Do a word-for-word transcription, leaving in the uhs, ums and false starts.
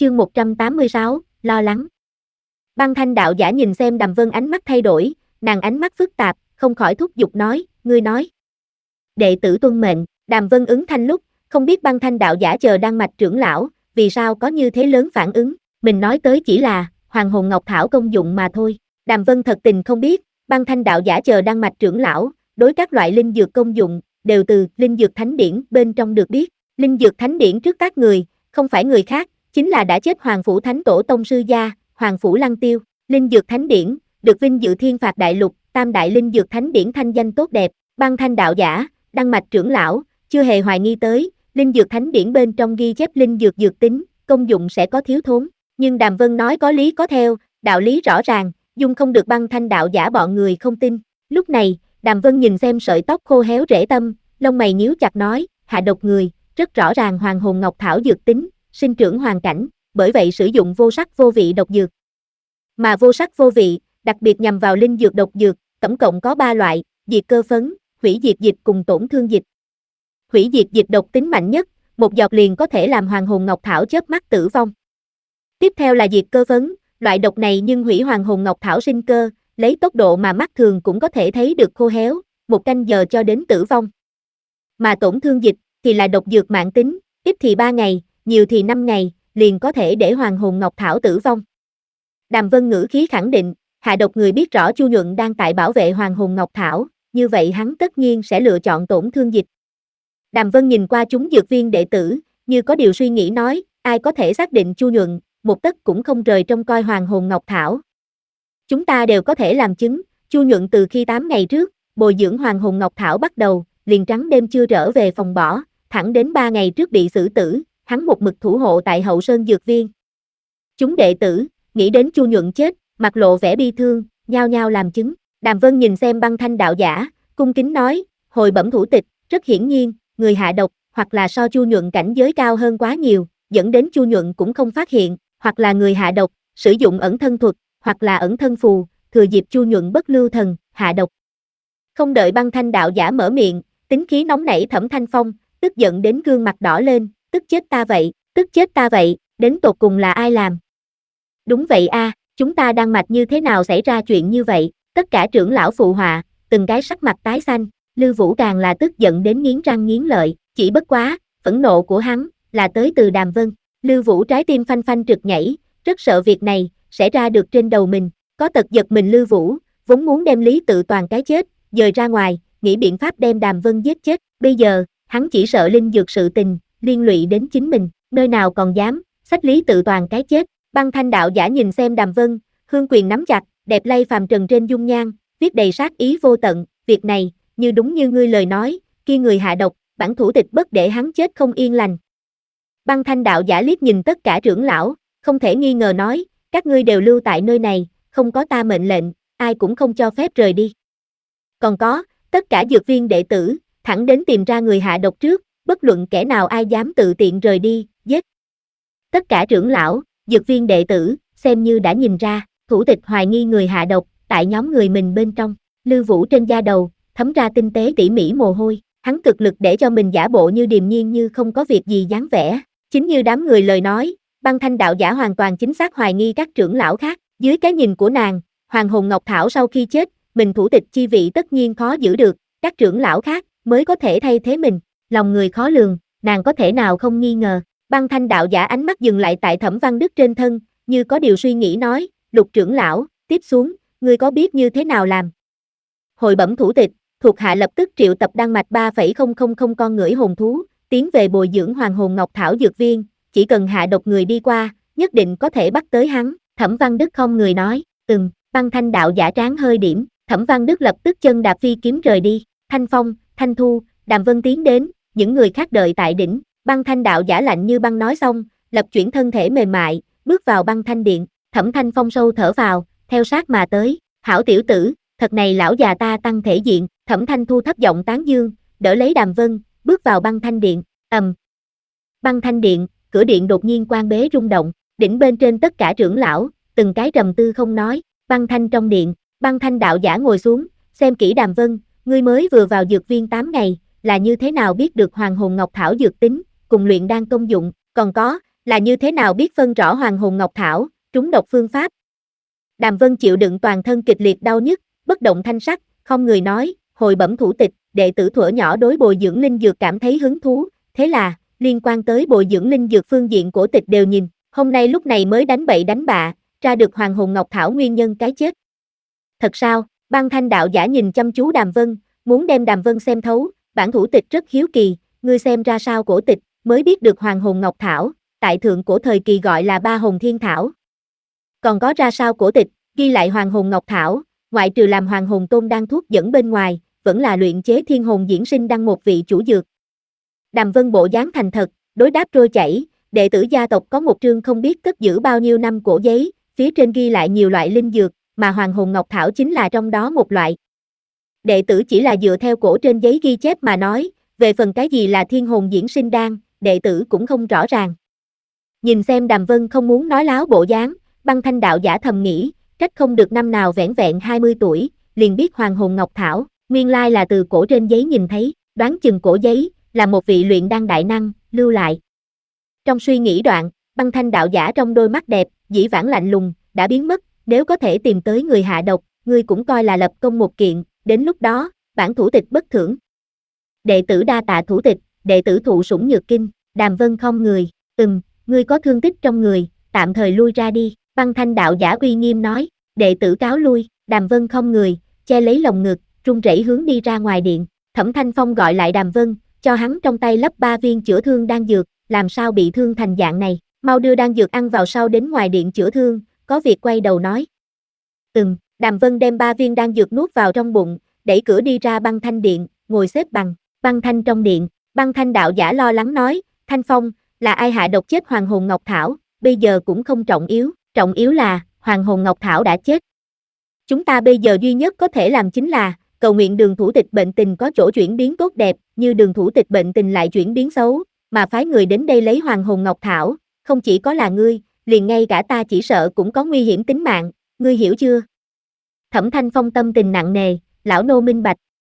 Chương một trăm tám mươi sáu, lo lắng. Băng Thanh đạo giả nhìn xem Đàm Vân ánh mắt thay đổi, nàng ánh mắt phức tạp, không khỏi thúc giục nói, ngươi nói. Đệ tử tuân mệnh, Đàm Vân ứng thanh lúc, không biết Băng Thanh đạo giả chờ Đan Mạch trưởng lão, vì sao có như thế lớn phản ứng, mình nói tới chỉ là, Hoàng hồn ngọc thảo công dụng mà thôi. Đàm Vân thật tình không biết, Băng Thanh đạo giả chờ Đan Mạch trưởng lão, đối các loại linh dược công dụng, đều từ linh dược thánh điển bên trong được biết. Linh dược thánh điển trước các người, không phải người khác, chính là đã chết Hoàng phủ thánh tổ tông sư gia, Hoàng phủ Lăng Tiêu. Linh dược thánh điển, được vinh dự thiên phạt đại lục, tam đại linh dược thánh điển thanh danh tốt đẹp. Băng Thanh đạo giả, Đan Mạch trưởng lão, chưa hề hoài nghi tới, linh dược thánh điển bên trong ghi chép linh dược dược tính, công dụng sẽ có thiếu thốn. Nhưng Đàm Vân nói có lý có theo, đạo lý rõ ràng, dung không được Băng Thanh đạo giả bọn người không tin. Lúc này, Đàm Vân nhìn xem sợi tóc khô héo rễ tâm, lông mày nhíu chặt nói, hạ độc người, rất rõ ràng Hoàng hồn ngọc thảo dược tính, sinh trưởng hoàn cảnh, bởi vậy sử dụng vô sắc vô vị độc dược. Mà vô sắc vô vị, đặc biệt nhằm vào linh dược độc dược, tổng cộng có ba loại, diệt cơ phấn, hủy diệt dịch cùng tổn thương dịch. Hủy diệt dịch độc tính mạnh nhất, một giọt liền có thể làm Hoàng hồn ngọc thảo chớp mắt tử vong. Tiếp theo là diệt cơ phấn, loại độc này nhưng hủy Hoàng hồn ngọc thảo sinh cơ, lấy tốc độ mà mắt thường cũng có thể thấy được khô héo, một canh giờ cho đến tử vong. Mà tổn thương dịch thì là độc dược mãn tính, ít thì ba ngày, nhiều thì năm ngày, liền có thể để Hoàng hồn ngọc thảo tử vong. Đàm Vân ngữ khí khẳng định, hạ độc người biết rõ Chu Nhuận đang tại bảo vệ Hoàng hồn ngọc thảo, như vậy hắn tất nhiên sẽ lựa chọn tổn thương dịch. Đàm Vân nhìn qua chúng dược viên đệ tử, như có điều suy nghĩ nói, ai có thể xác định Chu Nhuận, một tấc cũng không rời trông coi Hoàng hồn ngọc thảo. Chúng ta đều có thể làm chứng, Chu Nhuận từ khi tám ngày trước, bồi dưỡng Hoàng hồn ngọc thảo bắt đầu, liền trắng đêm chưa trở về phòng bỏ, thẳng đến ba ngày trước bị xử tử, hắn một mực thủ hộ tại Hậu Sơn dược viên. Chúng đệ tử, nghĩ đến Chu Nhuận chết, mặt lộ vẻ bi thương, nhao nhao làm chứng. Đàm Vân nhìn xem Băng Thanh đạo giả, cung kính nói, hồi bẩm thủ tịch, rất hiển nhiên, người hạ độc, hoặc là so Chu Nhuận cảnh giới cao hơn quá nhiều, dẫn đến Chu Nhuận cũng không phát hiện, hoặc là người hạ độc, sử dụng ẩn thân thuật, hoặc là ẩn thân phù, thừa dịp Chu Nhuận bất lưu thần, hạ độc. Không đợi Băng Thanh đạo giả mở miệng, tính khí nóng nảy Thẩm Thanh Phong, tức giận đến gương mặt đỏ lên, tức chết ta vậy, tức chết ta vậy, đến tột cùng là ai làm? Đúng vậy a, à, chúng ta Đan Mạch như thế nào xảy ra chuyện như vậy? Tất cả trưởng lão phụ họa, từng cái sắc mặt tái xanh, Lưu Vũ càng là tức giận đến nghiến răng nghiến lợi, chỉ bất quá, phẫn nộ của hắn là tới từ Đàm Vân. Lưu Vũ trái tim phanh phanh trực nhảy, rất sợ việc này sẽ ra được trên đầu mình, có tật giật mình Lưu Vũ, vốn muốn đem Lý Tự Toàn cái chết dời ra ngoài, nghĩ biện pháp đem Đàm Vân giết chết, bây giờ, hắn chỉ sợ linh dược sự tình liên lụy đến chính mình, nơi nào còn dám xách Lý Tự Toàn cái chết. Băng Thanh đạo giả nhìn xem Đàm Vân, hương quyền nắm chặt, đẹp lay phàm trần trên dung nhan, viết đầy sát ý vô tận, việc này, như đúng như ngươi lời nói, kia người hạ độc, bản thủ tịch bất để hắn chết không yên lành. Băng Thanh đạo giả liếc nhìn tất cả trưởng lão, không thể nghi ngờ nói, các ngươi đều lưu tại nơi này, không có ta mệnh lệnh, ai cũng không cho phép rời đi. Còn có, tất cả dược viên đệ tử, thẳng đến tìm ra người hạ độc trước, bất luận kẻ nào ai dám tự tiện rời đi, giết. Tất cả trưởng lão, dược viên đệ tử, xem như đã nhìn ra, thủ tịch hoài nghi người hạ độc, tại nhóm người mình bên trong. Lưu Vũ trên da đầu, thấm ra tinh tế tỉ mỉ mồ hôi, hắn cực lực để cho mình giả bộ như điềm nhiên như không có việc gì dáng vẻ. Chính như đám người lời nói, Băng Thanh đạo giả hoàn toàn chính xác hoài nghi các trưởng lão khác, dưới cái nhìn của nàng, Hoàng hồn ngọc thảo sau khi chết, mình thủ tịch chi vị tất nhiên khó giữ được, các trưởng lão khác mới có thể thay thế mình, lòng người khó lường, nàng có thể nào không nghi ngờ. Băng Thanh đạo giả ánh mắt dừng lại tại Thẩm Văn Đức trên thân, như có điều suy nghĩ nói, Lục trưởng lão, tiếp xuống, ngươi có biết như thế nào làm? Hồi bẩm thủ tịch, thuộc hạ lập tức triệu tập Đan Mạch ba phẩy không không không con ngửi hồn thú, tiến về bồi dưỡng Hoàng hồn ngọc thảo dược viên, chỉ cần hạ độc người đi qua, nhất định có thể bắt tới hắn. Thẩm Văn Đức không người nói, ừm. Băng Thanh đạo giả tráng hơi điểm, Thẩm Văn Đức lập tức chân đạp phi kiếm rời đi. Thanh Phong, Thanh Thu, Đàm Vân tiến đến, những người khác đợi tại đỉnh. Băng Thanh đạo giả lạnh như băng nói xong, lập chuyển thân thể mềm mại, bước vào băng thanh điện. Thẩm Thanh Phong sâu thở vào, theo sát mà tới. Hảo tiểu tử, thật này lão già ta tăng thể diện. Thẩm Thanh Thu thấp giọng tán dương, đỡ lấy Đàm Vân, bước vào băng thanh điện. Ầm. Băng thanh điện, cửa điện đột nhiên quan bế rung động, đỉnh bên trên tất cả trưởng lão, từng cái trầm tư không nói. Băng thanh trong điện, Băng Thanh đạo giả ngồi xuống, xem kỹ Đàm Vân, ngươi mới vừa vào dược viên tám ngày, là như thế nào biết được Hoàng hồn ngọc thảo dược tính, cùng luyện đan công dụng, còn có, là như thế nào biết phân rõ hoàng hồn ngọc thảo, trúng độc phương pháp? Đàm Vân chịu đựng toàn thân kịch liệt đau nhức, bất động thanh sắc, không người nói, hồi bẩm thủ tịch, đệ tử thuở nhỏ đối bồi dưỡng linh dược cảm thấy hứng thú, thế là, liên quan tới bồi dưỡng linh dược phương diện cổ tịch đều nhìn, hôm nay lúc này mới đánh bậy đánh bạ, tra được hoàng hồn ngọc thảo nguyên nhân cái chết. Thật sao? Băng Thanh đạo giả nhìn chăm chú Đàm Vân, muốn đem Đàm Vân xem thấu, bản thủ tịch rất hiếu kỳ, ngươi xem ra sao cổ tịch, mới biết được hoàng hồn ngọc thảo, tại thượng cổ thời kỳ gọi là ba hồn thiên thảo. Còn có ra sao cổ tịch, ghi lại hoàng hồn ngọc thảo, ngoại trừ làm hoàng hồn tôn đan thuốc dẫn bên ngoài, vẫn là luyện chế thiên hồn diễn sinh đăng một vị chủ dược. Đàm Vân bộ dáng thành thật, đối đáp trôi chảy, đệ tử gia tộc có một trương không biết cất giữ bao nhiêu năm cổ giấy, phía trên ghi lại nhiều loại linh dược, mà hoàng hồn ngọc thảo chính là trong đó một loại. Đệ tử chỉ là dựa theo cổ trên giấy ghi chép mà nói, về phần cái gì là thiên hồn diễn sinh đan, đệ tử cũng không rõ ràng. Nhìn xem Đàm Vân không muốn nói láo bộ dáng, Băng Thanh đạo giả thầm nghĩ, trách không được năm nào vẻn vẹn hai mươi tuổi, liền biết hoàng hồn ngọc thảo, nguyên lai là từ cổ trên giấy nhìn thấy, đoán chừng cổ giấy, là một vị luyện đan đại năng, lưu lại. Trong suy nghĩ đoạn, Băng Thanh đạo giả trong đôi mắt đẹp, dĩ vãng lạnh lùng, đã biến mất, nếu có thể tìm tới người hạ độc, ngươi cũng coi là lập công một kiện, đến lúc đó, bản thủ tịch bất thưởng. Đệ tử đa tạ thủ tịch, đệ tử thụ sủng nhược kinh, Đàm Vân không người, ừm, ngươi có thương tích trong người, tạm thời lui ra đi, Băng Thanh đạo giả uy nghiêm nói, đệ tử cáo lui, Đàm Vân không người, che lấy lồng ngực, run rẩy hướng đi ra ngoài điện, Thẩm Thanh Phong gọi lại Đàm Vân, cho hắn trong tay lấp ba viên chữa thương đan dược, làm sao bị thương thành dạng này, mau đưa đan dược ăn vào sau đến ngoài điện chữa thương, có việc quay đầu nói. Ừm, Đàm Vân đem ba viên đan dược nuốt vào trong bụng, đẩy cửa đi ra Băng Thanh điện, ngồi xếp bằng, Băng Thanh trong điện, Băng Thanh đạo giả lo lắng nói, Thanh Phong, là ai hạ độc chết hoàng hồn ngọc thảo, bây giờ cũng không trọng yếu, trọng yếu là, hoàng hồn ngọc thảo đã chết. Chúng ta bây giờ duy nhất có thể làm chính là, cầu nguyện đường thủ tịch bệnh tình có chỗ chuyển biến tốt đẹp, như đường thủ tịch bệnh tình lại chuyển biến xấu, mà phái người đến đây lấy hoàng hồn ngọc thảo, không chỉ có là ngươi, liền ngay cả ta chỉ sợ cũng có nguy hiểm tính mạng, ngươi hiểu chưa? Thẩm Thanh Phong tâm tình nặng nề, lão nô minh bạch,